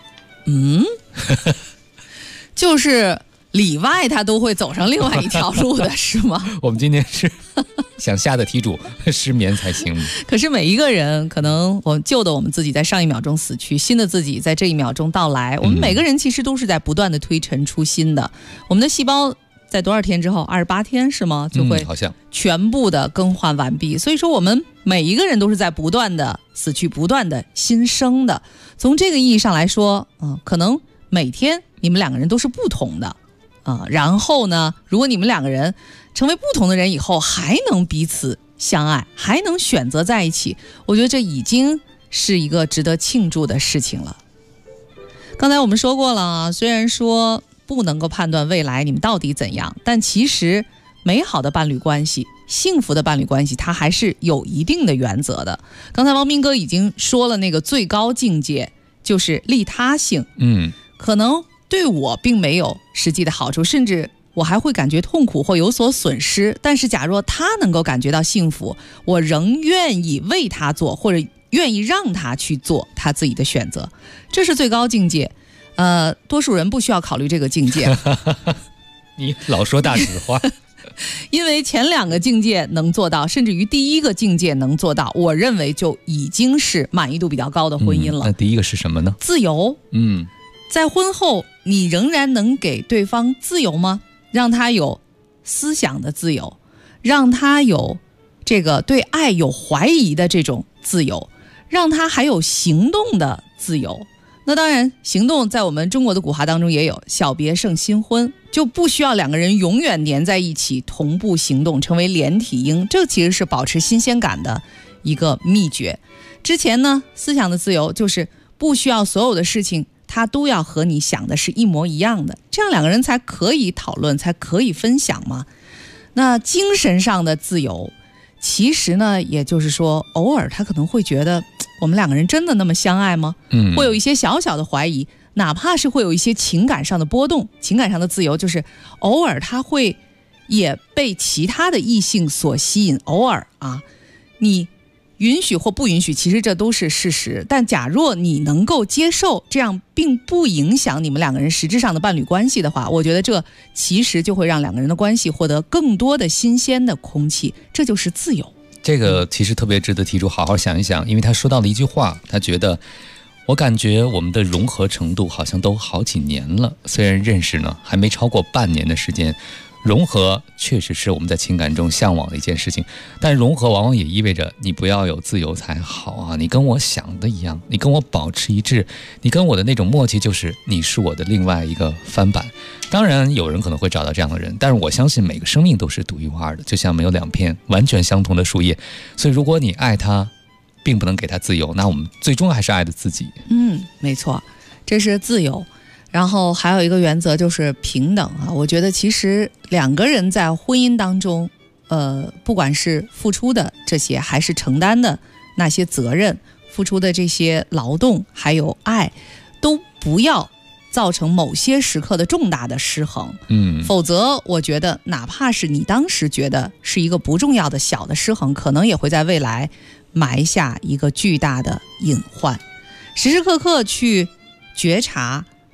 就是里外他都会走上另外一条路的是吗？ 我们今天是想下的题主失眠才行。 可是每一个人，可能旧的我们自己在上一秒钟死去，新的自己在这一秒钟到来。我们每个人其实都是在不断的推陈出新的。我们的细胞在多少天之后？28天是吗？就会全部的更换完毕。所以说我们每一个人都是在不断的死去，不断的新生的。从这个意义上来说，可能每天你们两个人都是不同的。然后呢，如果你们两个人成为不同的人以后，还能彼此相爱，还能选择在一起，我觉得这已经是一个值得庆祝的事情了。刚才我们说过了，虽然说不能够判断未来你们到底怎样，但其实美好的伴侣关系，幸福的伴侣关系，它还是有一定的原则的。刚才王斌哥已经说了，那个最高境界就是利他性。可能对我并没有实际的好处，甚至我还会感觉痛苦或有所损失，但是假若他能够感觉到幸福，我仍愿意为他做，或者愿意让他去做他自己的选择，这是最高境界。多数人不需要考虑这个境界。 你老说大实话。 因为前两个境界能做到，甚至于第一个境界能做到，我认为就已经是满意度比较高的婚姻了。 那第一个是什么呢？ 自由。在婚后你仍然能给对方自由吗？让他有思想的自由，让他有这个对爱有怀疑的这种自由，让他还有行动的自由。那当然，行动在我们中国的古话当中也有，小别胜新婚，就不需要两个人永远黏在一起同步行动，成为连体婴，这其实是保持新鲜感的一个秘诀。之前呢，思想的自由就是不需要所有的事情他都要和你想的是一模一样的，这样两个人才可以讨论，才可以分享嘛。那精神上的自由，其实呢，也就是说，偶尔他可能会觉得我们两个人真的那么相爱吗？会有一些小小的怀疑，哪怕是会有一些情感上的波动。情感上的自由就是偶尔他会也被其他的异性所吸引，偶尔你允许或不允许，其实这都是事实。但假若你能够接受这样并不影响你们两个人实质上的伴侣关系的话，我觉得这其实就会让两个人的关系获得更多的新鲜的空气，这就是自由。 这个其实特别值得提出好好想一想，因为他说到了一句话，他觉得我感觉我们的融合程度好像都好几年了，虽然认识呢还没超过半年的时间，融合确实是我们在情感中向往的一件事情，但融合往往也意味着你不要有自由才好啊！你跟我想的一样，你跟我保持一致，你跟我的那种默契就是你是我的另外一个翻版。当然有人可能会找到这样的人，但是我相信每个生命都是独一无二的，就像没有两片完全相同的树叶。所以如果你爱他并不能给他自由，那我们最终还是爱的自己。 没错，这是自由。然后还有一个原则就是平等我觉得其实两个人在婚姻当中不管是付出的这些还是承担的那些责任，付出的这些劳动还有爱，都不要造成某些时刻的重大的失衡。否则我觉得哪怕是你当时觉得是一个不重要的小的失衡，可能也会在未来埋下一个巨大的隐患。时时刻刻去觉察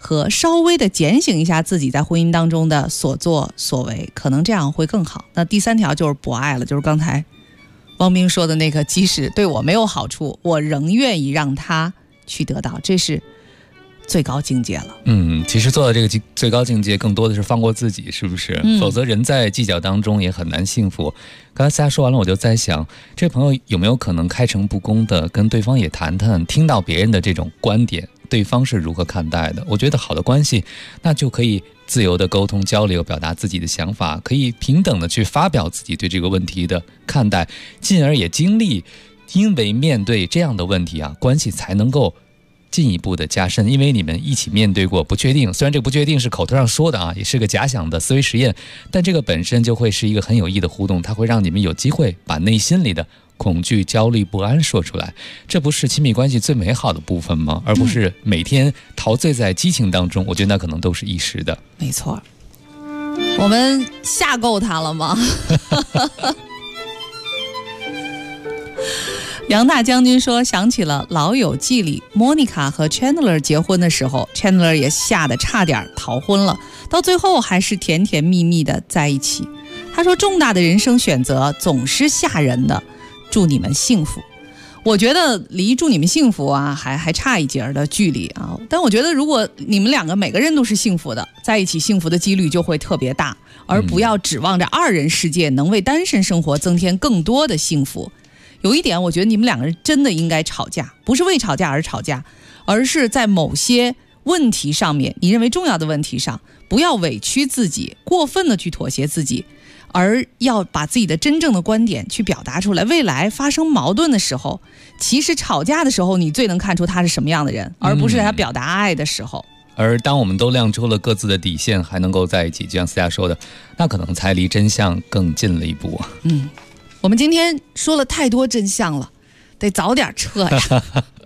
和稍微的检醒一下自己在婚姻当中的所作所为，可能这样会更好。那第3条就是博爱了，就是刚才汪冰说的那个，即使对我没有好处，我仍愿意让他去得到，这是最高境界了。 其实做到这个最高境界更多的是放过自己，是不是？否则人在计较当中也很难幸福。刚才大家说完了，我就在想，这朋友有没有可能开诚布公的跟对方也谈谈，听到别人的这种观点，对方是如何看待的？我觉得好的关系，那就可以自由的沟通交流，表达自己的想法，可以平等的去发表自己对这个问题的看待，进而也经历，因为面对这样的问题啊，关系才能够进一步的加深，因为你们一起面对过不确定，虽然这个不确定是口头上说的啊，也是个假想的思维实验，但这个本身就会是一个很有益的互动，它会让你们有机会把内心里的恐惧、焦虑、不安说出来，这不是亲密关系最美好的部分吗？而不是每天陶醉在激情当中，我觉得那可能都是一时的。 没错，我们吓够他了吗？杨大将军说，想起了《老友记》里莫妮卡和 Chandler 结婚的时候， Chandler 也吓得差点逃婚了，到最后还是甜甜蜜蜜的在一起。他说，重大的人生选择总是吓人的，祝你们幸福。我觉得离祝你们幸福啊还差一截的距离啊，但我觉得如果你们两个每个人都是幸福的，在一起幸福的几率就会特别大，而不要指望着2人世界能为单身生活增添更多的幸福。有一点，我觉得你们两个人真的应该吵架，不是为吵架而吵架，而是在某些问题上面，你认为重要的问题上，不要委屈自己，过分的去妥协自己，而要把自己的真正的观点去表达出来。未来发生矛盾的时候，其实吵架的时候，你最能看出他是什么样的人，而不是他表达爱的时候。 而当我们都亮出了各自的底线，还能够在一起，就像思佳说的，那可能才离真相更近了一步。 我们今天说了太多真相了，得早点撤呀。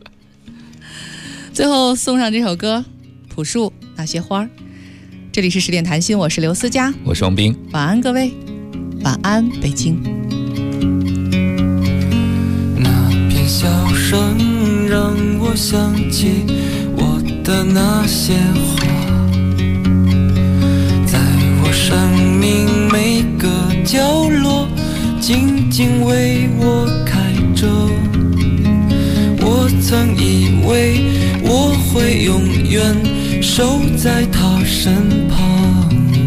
最后送上这首歌，朴树那些花。这里是10点谈心，我是刘思佳， 我是王斌， 晚安各位，晚安北京。 那片笑声让我想起我的那些花，在我生命每个角落静静为我开着。我曾以为我会永远守在他身旁，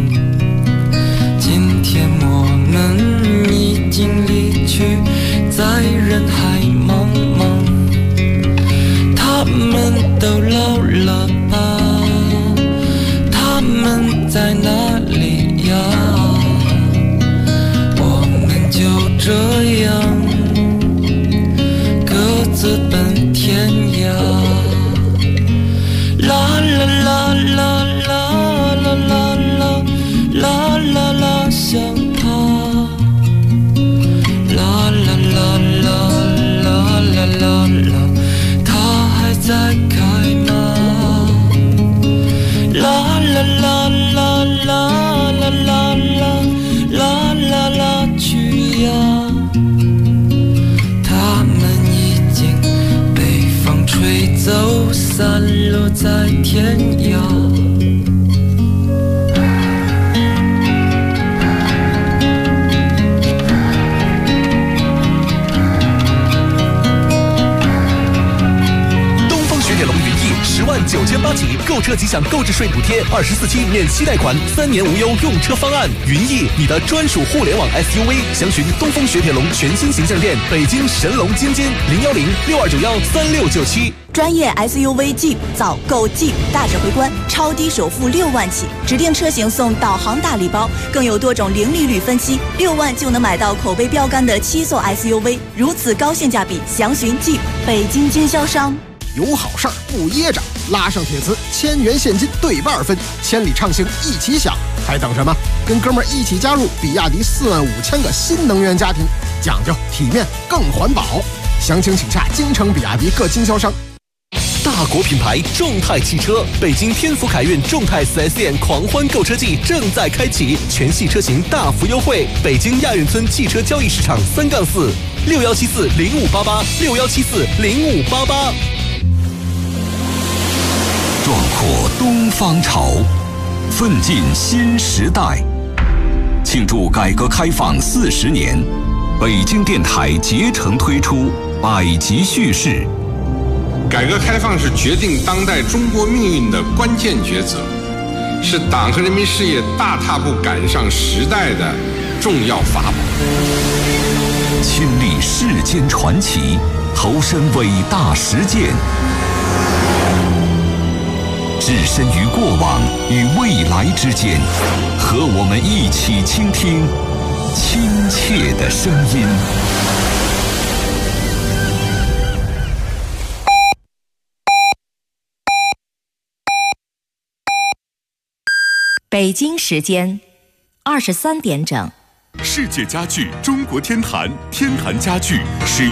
今天我们已经离去，在人海茫茫。他们都老了吧？他们在哪里呀？就这样各自奔天涯，啦啦啦啦啦啦啦啦啦啦啦，想他，啦啦啦啦啦啦啦啦，他还在开吗？啦啦啦啦啦啦啦啦啦啦去呀，他们已经被风吹走，散落在天涯。 10.988起，购车即享购置税补贴，24期免息贷款，3年无忧用车方案。云逸，你的专属互联网 SUV， 详询东风雪铁龙全新形象店，北京神龙津津，010-6291-3697。 专业 SUV Jeep 早购 Jeep 大指挥官，超低首付6万起，指定车型送导航大礼包，更有多种零利率分期，6万就能买到口碑标杆的7座 SUV， 如此高性价比，详询 Jeep 北京经销商。 有好事儿不噎着，拉上铁磁，1000元现金对半分，千里畅行一起享，还等什么？跟哥们儿一起加入比亚迪45000个新能源家庭，讲究体面更环保。详情请洽京城比亚迪各经销商。 大国品牌众泰汽车，北京天府凯运众泰 4S 店狂欢购车季正在开启，全系车型大幅优惠。北京亚运村汽车交易市场3-4，61740588，61740588。 壮阔东方潮，奋进新时代。庆祝改革开放40年，北京电台竭诚推出百集叙事。 改革开放是决定当代中国命运的关键抉择，是党和人民事业大踏步赶上时代的重要法宝。 亲历世间传奇，投身伟大实践，置身于过往与未来之间，和我们一起倾听亲切的声音。 北京时间23点整。 世界家具中国天坛，天坛家具始于